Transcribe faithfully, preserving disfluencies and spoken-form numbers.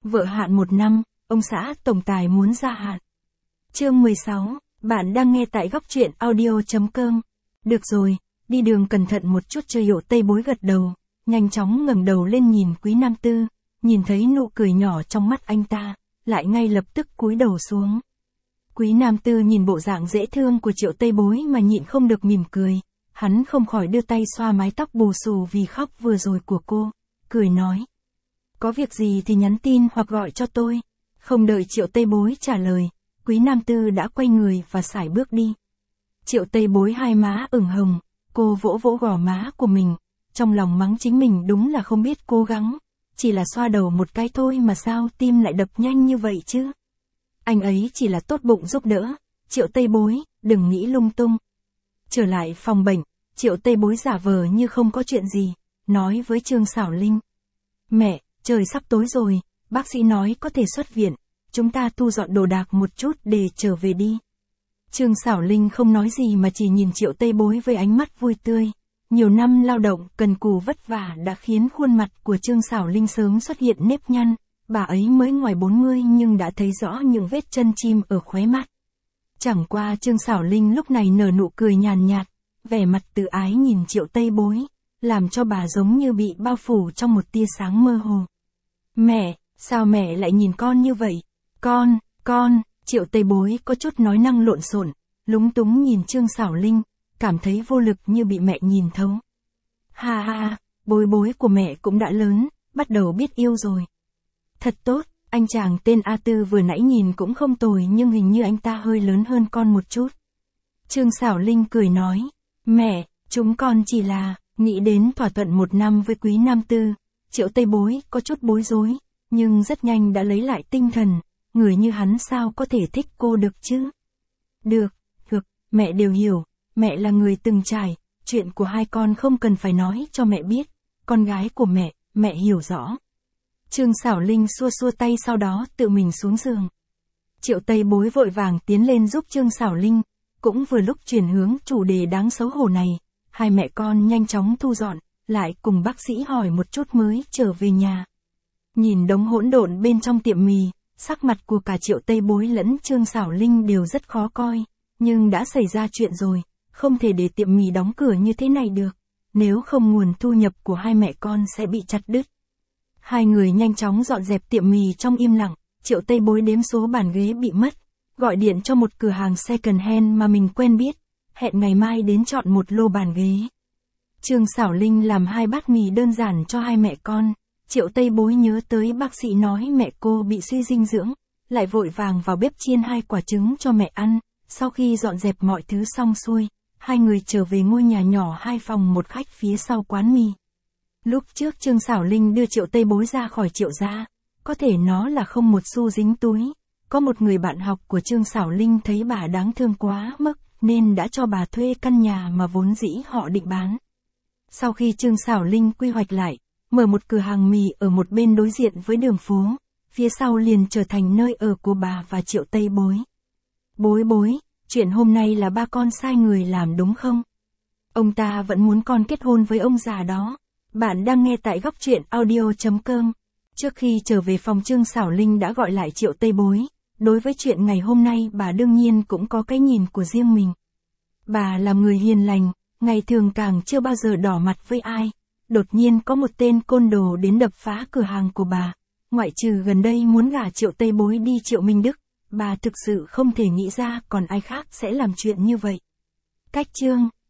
Vợ hạn một năm, ông xã tổng tài muốn gia hạn. Chương mười sáu, bạn đang nghe tại góc truyện audio chấm com. Được rồi, đi đường cẩn thận một chút. Chơi Triệu Tây Bối gật đầu, nhanh chóng ngẩng đầu lên nhìn Quý Nam Tư, nhìn thấy nụ cười nhỏ trong mắt anh ta, lại ngay lập tức cúi đầu xuống. Quý Nam Tư nhìn bộ dạng dễ thương của Triệu Tây Bối mà nhịn không được mỉm cười, hắn không khỏi đưa tay xoa mái tóc bù xù vì khóc vừa rồi của cô, cười nói. Có việc gì thì nhắn tin hoặc gọi cho tôi. Không đợi Triệu Tây Bối trả lời, Quý Nam Tư đã quay người và sải bước đi. Triệu Tây Bối hai má ửng hồng, cô vỗ vỗ gò má của mình, trong lòng mắng chính mình đúng là không biết cố gắng, chỉ là xoa đầu một cái thôi mà sao tim lại đập nhanh như vậy chứ. Anh ấy chỉ là tốt bụng giúp đỡ, Triệu Tây Bối, đừng nghĩ lung tung. Trở lại phòng bệnh, Triệu Tây Bối giả vờ như không có chuyện gì, nói với Trương Sảo Linh. Mẹ, trời sắp tối rồi, bác sĩ nói có thể xuất viện, chúng ta thu dọn đồ đạc một chút để trở về đi. Trương Sảo Linh không nói gì mà chỉ nhìn Triệu Tây Bối với ánh mắt vui tươi. Nhiều năm lao động, cần cù vất vả đã khiến khuôn mặt của Trương Sảo Linh sớm xuất hiện nếp nhăn, bà ấy mới ngoài bốn mươi nhưng đã thấy rõ những vết chân chim ở khóe mắt. Chẳng qua Trương Sảo Linh lúc này nở nụ cười nhàn nhạt, vẻ mặt tự ái nhìn Triệu Tây Bối, làm cho bà giống như bị bao phủ trong một tia sáng mơ hồ. Mẹ, sao mẹ lại nhìn con như vậy? Con, con, Triệu Tây Bối có chút nói năng lộn xộn, lúng túng nhìn Trương Sảo Linh, cảm thấy vô lực như bị mẹ nhìn thấu. Ha ha, Bối Bối của mẹ cũng đã lớn, bắt đầu biết yêu rồi. Thật tốt, anh chàng tên A Tư vừa nãy nhìn cũng không tồi nhưng hình như anh ta hơi lớn hơn con một chút. Trương Sảo Linh cười nói, mẹ, chúng con chỉ là, nghĩ đến thỏa thuận một năm với Quý Nam Tư. Triệu Tây Bối có chút bối rối, nhưng rất nhanh đã lấy lại tinh thần, người như hắn sao có thể thích cô được chứ? Được, được, mẹ đều hiểu, mẹ là người từng trải, chuyện của hai con không cần phải nói cho mẹ biết, con gái của mẹ, mẹ hiểu rõ. Trương Sảo Linh xua xua tay sau đó tự mình xuống giường. Triệu Tây Bối vội vàng tiến lên giúp Trương Sảo Linh, cũng vừa lúc chuyển hướng chủ đề đáng xấu hổ này, hai mẹ con nhanh chóng thu dọn, lại cùng bác sĩ hỏi một chút mới trở về nhà. Nhìn đống hỗn độn bên trong tiệm mì, sắc mặt của cả Triệu Tây Bối lẫn Trương Sảo Linh đều rất khó coi, nhưng đã xảy ra chuyện rồi, không thể để tiệm mì đóng cửa như thế này được, nếu không nguồn thu nhập của hai mẹ con sẽ bị chặt đứt. Hai người nhanh chóng dọn dẹp tiệm mì trong im lặng, Triệu Tây Bối đếm số bàn ghế bị mất, gọi điện cho một cửa hàng second hand mà mình quen biết, hẹn ngày mai đến chọn một lô bàn ghế. Trương Sảo Linh làm hai bát mì đơn giản cho hai mẹ con, Triệu Tây Bối nhớ tới bác sĩ nói mẹ cô bị suy dinh dưỡng, lại vội vàng vào bếp chiên hai quả trứng cho mẹ ăn, sau khi dọn dẹp mọi thứ xong xuôi, hai người trở về ngôi nhà nhỏ hai phòng một khách phía sau quán mì. Lúc trước Trương Sảo Linh đưa Triệu Tây Bối ra khỏi Triệu gia, có thể nó là không một xu dính túi, có một người bạn học của Trương Sảo Linh thấy bà đáng thương quá mức, nên đã cho bà thuê căn nhà mà vốn dĩ họ định bán. Sau khi Trương Sảo Linh quy hoạch lại, mở một cửa hàng mì ở một bên đối diện với đường phố, phía sau liền trở thành nơi ở của bà và Triệu Tây Bối. Bối Bối, chuyện hôm nay là ba con sai người làm đúng không? Ông ta vẫn muốn con kết hôn với ông già đó. Bạn đang nghe tại góc truyện audio chấm com. Trước khi trở về phòng Trương Sảo Linh đã gọi lại Triệu Tây Bối, đối với chuyện ngày hôm nay bà đương nhiên cũng có cái nhìn của riêng mình. Bà là người hiền lành, ngày thường càng chưa bao giờ đỏ mặt với ai, đột nhiên có một tên côn đồ đến đập phá cửa hàng của bà, ngoại trừ gần đây muốn gả Triệu Tây Bối đi Triệu Minh Đức, bà thực sự không thể nghĩ ra còn ai khác sẽ làm chuyện như vậy. Cách chương